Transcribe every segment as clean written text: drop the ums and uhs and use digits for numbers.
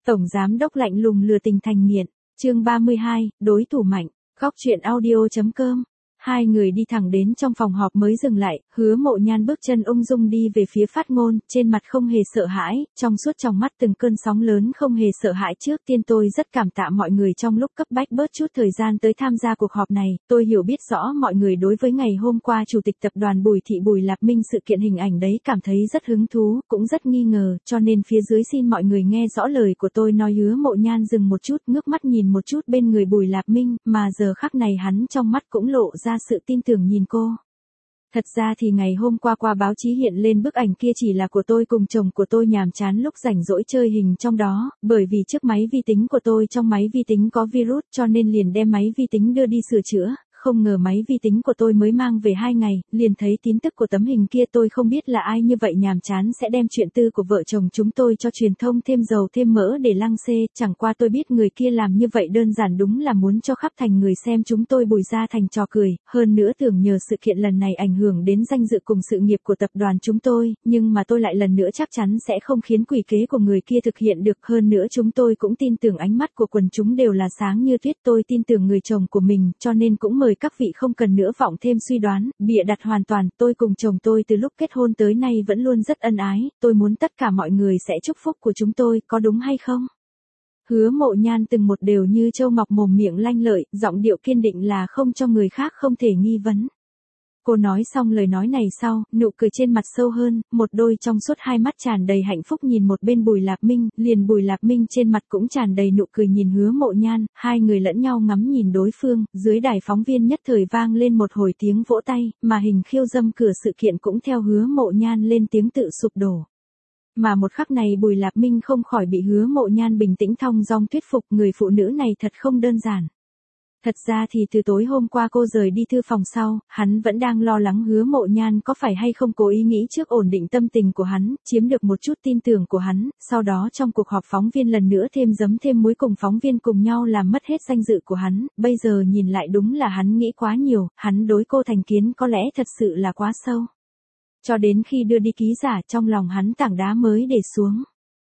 Tổng giám đốc lạnh lùng lừa tình thành nghiện. Chương 32, đối thủ mạnh. Góc truyện audio.com. Hai người đi thẳng đến trong phòng họp mới dừng lại, Hứa Mộ Nhan bước chân ung dung đi về phía phát ngôn, trên mặt không hề sợ hãi, trong suốt trong mắt từng cơn sóng lớn không hề sợ hãi. Trước tiên tôi rất cảm tạ mọi người trong lúc cấp bách bớt chút thời gian tới tham gia cuộc họp này, tôi hiểu biết rõ mọi người đối với ngày hôm qua Chủ tịch tập đoàn Bùi Thị Bùi Lạp Minh sự kiện hình ảnh đấy cảm thấy rất hứng thú, cũng rất nghi ngờ, cho nên phía dưới xin mọi người nghe rõ lời của tôi nói. Hứa Mộ Nhan dừng một chút, ngước mắt nhìn một chút bên người Bùi Lạp Minh, mà giờ khắc này hắn trong mắt cũng lộ ra sự tin tưởng nhìn cô. Thật ra thì ngày hôm qua qua báo chí hiện lên bức ảnh kia chỉ là của tôi cùng chồng của tôi nhàm chán lúc rảnh rỗi chơi hình trong đó, bởi vì chiếc máy vi tính của tôi trong máy vi tính có virus cho nên liền đem máy vi tính đưa đi sửa chữa. Không ngờ máy vi tính của tôi mới mang về 2 ngày, liền thấy tin tức của tấm hình kia. Tôi không biết là ai như vậy nhàm chán sẽ đem chuyện tư của vợ chồng chúng tôi cho truyền thông thêm dầu thêm mỡ để lăng xê, chẳng qua tôi biết người kia làm như vậy đơn giản đúng là muốn cho khắp thành người xem chúng tôi Bùi gia thành trò cười, hơn nữa tưởng nhờ sự kiện lần này ảnh hưởng đến danh dự cùng sự nghiệp của tập đoàn chúng tôi, nhưng mà tôi lại lần nữa chắc chắn sẽ không khiến quỷ kế của người kia thực hiện được. Hơn nữa chúng tôi cũng tin tưởng ánh mắt của quần chúng đều là sáng như tuyết, tôi tin tưởng người chồng của mình, cho nên cũng mời các vị không cần nữa vọng thêm suy đoán, bịa đặt hoàn toàn. Tôi cùng chồng tôi từ lúc kết hôn tới nay vẫn luôn rất ân ái, tôi muốn tất cả mọi người sẽ chúc phúc của chúng tôi, có đúng hay không? Hứa Mộ Nhan từng một đều như châu ngọc, mồm miệng lanh lợi, giọng điệu kiên định là không cho người khác không thể nghi vấn. Cô nói xong lời nói này sau, nụ cười trên mặt sâu hơn, một đôi trong suốt hai mắt tràn đầy hạnh phúc nhìn một bên Bùi Lạp Minh, liền Bùi Lạp Minh trên mặt cũng tràn đầy nụ cười nhìn Hứa Mộ Nhan, hai người lẫn nhau ngắm nhìn đối phương, dưới đài phóng viên nhất thời vang lên một hồi tiếng vỗ tay, mà hình khiêu dâm cửa sự kiện cũng theo Hứa Mộ Nhan lên tiếng tự sụp đổ. Mà một khắc này Bùi Lạp Minh không khỏi bị Hứa Mộ Nhan bình tĩnh thong dong thuyết phục, người phụ nữ này thật không đơn giản. Thật ra thì từ tối hôm qua cô rời đi thư phòng sau, hắn vẫn đang lo lắng Hứa Mộ Nhan có phải hay không cố ý nghĩ trước ổn định tâm tình của hắn, chiếm được một chút tin tưởng của hắn, sau đó trong cuộc họp phóng viên lần nữa thêm giấm thêm muối cùng phóng viên cùng nhau làm mất hết danh dự của hắn. Bây giờ nhìn lại đúng là hắn nghĩ quá nhiều, hắn đối cô thành kiến có lẽ thật sự là quá sâu. Cho đến khi đưa đi ký giả trong lòng hắn tảng đá mới để xuống.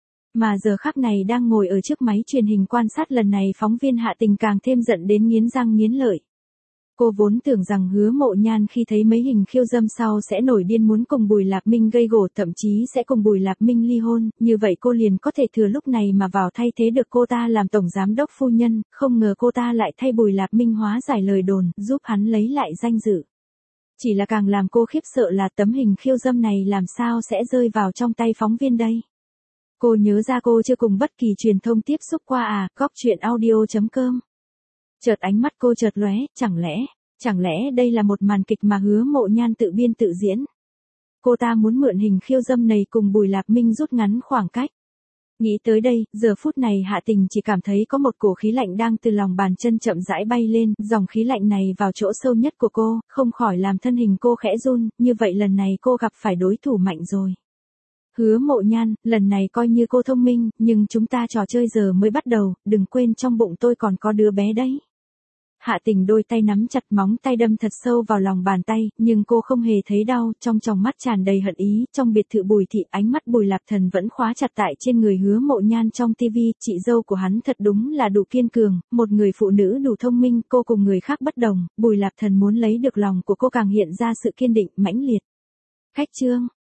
Mà giờ khắc này đang ngồi ở trước máy truyền hình quan sát lần này phóng viên Hạ Tình càng thêm giận đến nghiến răng nghiến lợi. Cô vốn tưởng rằng Hứa Mộ Nhan khi thấy mấy hình khiêu dâm sau sẽ nổi điên muốn cùng Bùi Lạp Minh gây gổ, thậm chí sẽ cùng Bùi Lạp Minh ly hôn, như vậy cô liền có thể thừa lúc này mà vào thay thế được cô ta làm tổng giám đốc phu nhân, không ngờ cô ta lại thay Bùi Lạp Minh hóa giải lời đồn, giúp hắn lấy lại danh dự. Chỉ là càng làm cô khiếp sợ là tấm hình khiêu dâm này làm sao sẽ rơi vào trong tay phóng viên đây. Cô nhớ ra cô chưa cùng bất kỳ truyền thông tiếp xúc qua à, góc truyện audio.com. Chợt ánh mắt cô chợt lóe, chẳng lẽ đây là một màn kịch mà Hứa Mộ Nhan tự biên tự diễn. Cô ta muốn mượn hình khiêu dâm này cùng Bùi Lạp Minh rút ngắn khoảng cách. Nghĩ tới đây, giờ phút này Hạ Tình chỉ cảm thấy có một cổ khí lạnh đang từ lòng bàn chân chậm rãi bay lên, dòng khí lạnh này vào chỗ sâu nhất của cô, không khỏi làm thân hình cô khẽ run, như vậy lần này cô gặp phải đối thủ mạnh rồi. Hứa Mộ Nhan, lần này coi như cô thông minh, nhưng chúng ta trò chơi giờ mới bắt đầu, đừng quên trong bụng tôi còn có đứa bé đấy. Hạ Tình đôi tay nắm chặt, móng tay đâm thật sâu vào lòng bàn tay, nhưng cô không hề thấy đau, trong tròng mắt tràn đầy hận ý. Trong biệt thự Bùi Thị, ánh mắt Bùi Lạp Thần vẫn khóa chặt tại trên người Hứa Mộ Nhan trong tivi. Chị dâu của hắn thật đúng là đủ kiên cường, một người phụ nữ đủ thông minh, cô cùng người khác bất đồng. Bùi Lạp Thần muốn lấy được lòng của cô càng hiện ra sự kiên định, mãnh liệt. Khách trương.